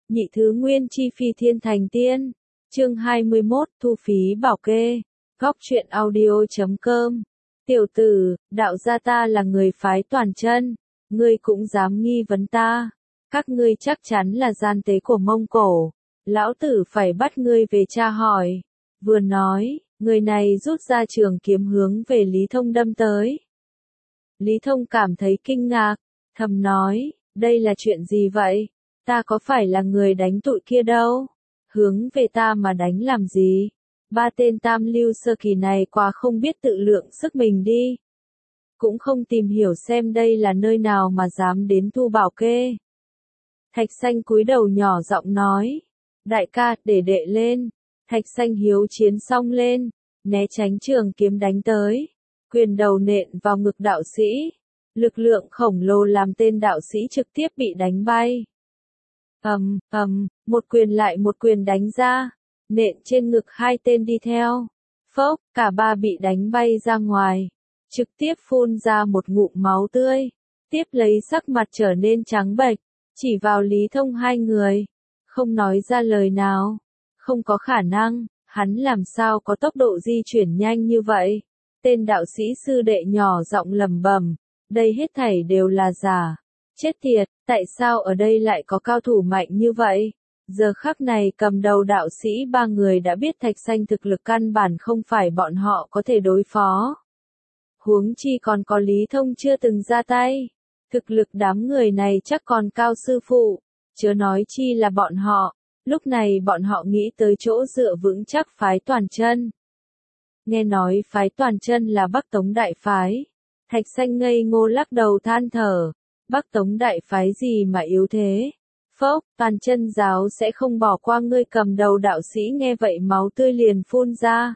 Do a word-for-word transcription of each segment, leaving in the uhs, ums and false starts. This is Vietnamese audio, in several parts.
Nhị thứ nguyên chi phi thiên thành tiên. Chương hai mươi mốt, thu phí bảo kê. Góc truyện audio chấm com. Tiểu tử, đạo gia ta là người phái toàn chân, ngươi cũng dám nghi vấn ta. Các ngươi chắc chắn là gian tế của Mông Cổ. Lão tử phải bắt ngươi về tra hỏi. Vừa nói, người này rút ra trường kiếm hướng về Lý Thông đâm tới. Lý Thông cảm thấy kinh ngạc, thầm nói, đây là chuyện gì vậy? Ta có phải là người đánh tụi kia đâu? Hướng về ta mà đánh làm gì? Ba tên tam lưu sơ kỳ này quá không biết tự lượng sức mình đi. Cũng không tìm hiểu xem đây là nơi nào mà dám đến thu bảo kê. Thạch Xanh cúi đầu nhỏ giọng nói, đại ca, để đệ lên. Thạch Xanh hiếu chiến xong lên, né tránh trường kiếm đánh tới, quyền đầu nện vào ngực đạo sĩ. Lực lượng khổng lồ làm tên đạo sĩ trực tiếp bị đánh bay. Ầm, ầm, một quyền lại một quyền đánh ra, nện trên ngực hai tên đi theo. Phốc, cả ba bị đánh bay ra ngoài, trực tiếp phun ra một ngụm máu tươi. Tiếp lấy sắc mặt trở nên trắng bệch, chỉ vào Lý Thông hai người, không nói ra lời nào. Không có khả năng, hắn làm sao có tốc độ di chuyển nhanh như vậy? Tên đạo sĩ sư đệ nhỏ giọng lẩm bẩm, đây hết thảy đều là giả. Chết tiệt, tại sao ở đây lại có cao thủ mạnh như vậy? Giờ khắc này cầm đầu đạo sĩ ba người đã biết Thạch Xanh thực lực căn bản không phải bọn họ có thể đối phó. Huống chi còn có Lý Thông chưa từng ra tay. Thực lực đám người này chắc còn cao sư phụ, chớ nói chi là bọn họ. Lúc này bọn họ nghĩ tới chỗ dựa vững chắc phái toàn chân. Nghe nói phái toàn chân là Bắc Tống đại phái. Thạch Xanh ngây ngô lắc đầu than thở. Bắc Tống đại phái gì mà yếu thế? Phốc, toàn chân giáo sẽ không bỏ qua ngươi. Cầm đầu đạo sĩ nghe vậy máu tươi liền phun ra.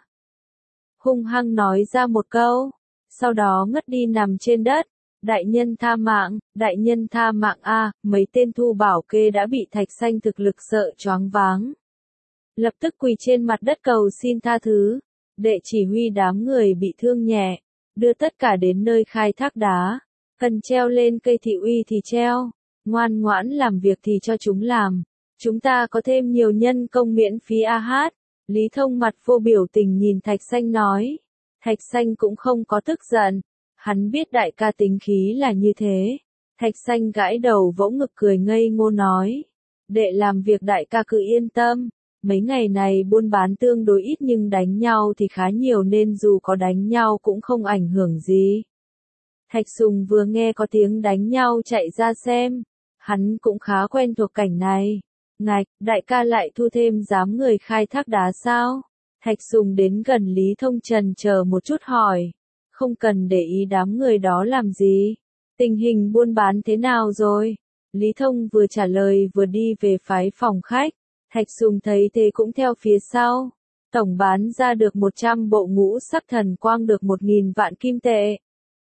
Hung hăng nói ra một câu, sau đó ngất đi nằm trên đất. Đại nhân tha mạng, đại nhân tha mạng a, mấy tên thu bảo kê đã bị Thạch Xanh thực lực sợ choáng váng. Lập tức quỳ trên mặt đất cầu xin tha thứ. Đệ chỉ huy đám người bị thương nhẹ, đưa tất cả đến nơi khai thác đá. Cần treo lên cây thị uy thì treo, ngoan ngoãn làm việc thì cho chúng làm. Chúng ta có thêm nhiều nhân công miễn phí a hát. Lý Thông mặt vô biểu tình nhìn Thạch Xanh nói. Thạch Xanh cũng không có tức giận. Hắn biết đại ca tính khí là như thế. Thạch Xanh gãi đầu vỗ ngực cười ngây ngô nói. Đệ làm việc đại ca cứ yên tâm. Mấy ngày này buôn bán tương đối ít nhưng đánh nhau thì khá nhiều nên dù có đánh nhau cũng không ảnh hưởng gì. Thạch Sùng vừa nghe có tiếng đánh nhau chạy ra xem. Hắn cũng khá quen thuộc cảnh này. Ngạch, đại ca lại thu thêm giám người khai thác đá sao? Thạch Sùng đến gần Lý Thông trần chờ một chút hỏi. Không cần để ý đám người đó làm gì. Tình hình buôn bán thế nào rồi? Lý Thông vừa trả lời vừa đi về phái phòng khách. Thạch Sùng thấy thế cũng theo phía sau. Tổng bán ra được một trăm bộ ngũ sắc thần quang được một nghìn vạn kim tệ.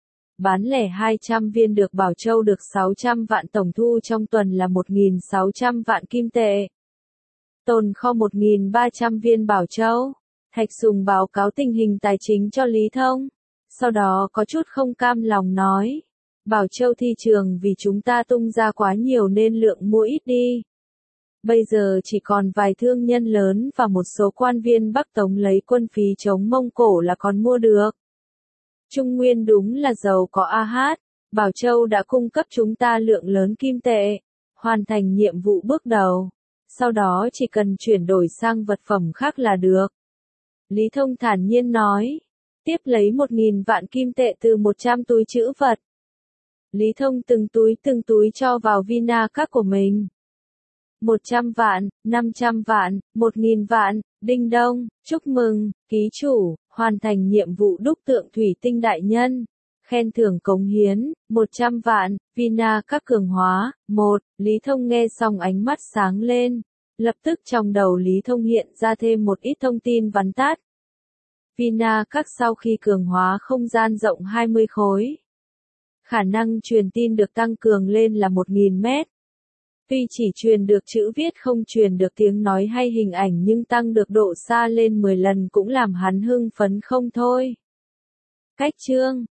Bán lẻ hai trăm viên được bảo châu được sáu trăm vạn, tổng thu trong tuần là một nghìn sáu trăm vạn kim tệ. Tồn kho một nghìn ba trăm viên bảo châu. Thạch Sùng báo cáo tình hình tài chính cho Lý Thông. Sau đó có chút không cam lòng nói. Bảo châu thị trường vì chúng ta tung ra quá nhiều nên lượng mua ít đi. Bây giờ chỉ còn vài thương nhân lớn và một số quan viên Bắc Tống lấy quân phí chống Mông Cổ là còn mua được. Trung Nguyên đúng là giàu có a hát. Bảo châu đã cung cấp chúng ta lượng lớn kim tệ. Hoàn thành nhiệm vụ bước đầu. Sau đó chỉ cần chuyển đổi sang vật phẩm khác là được. Lý Thông thản nhiên nói. Tiếp lấy một nghìn vạn kim tệ từ một trăm túi trữ vật. Lý Thông từng túi từng túi cho vào vina các của mình. một trăm vạn, năm trăm vạn, một nghìn vạn, đinh đông, chúc mừng, ký chủ, hoàn thành nhiệm vụ đúc tượng thủy tinh đại nhân. Khen thưởng cống hiến, một trăm vạn, vina các cường hóa, một, Lý Thông nghe xong ánh mắt sáng lên. Lập tức trong đầu Lý Thông hiện ra thêm một ít thông tin vắn tắt. Vina các sau khi cường hóa không gian rộng hai mươi khối. Khả năng truyền tin được tăng cường lên là một nghìn mét. Tuy chỉ truyền được chữ viết không truyền được tiếng nói hay hình ảnh nhưng tăng được độ xa lên mười lần cũng làm hắn hưng phấn không thôi. Cách chương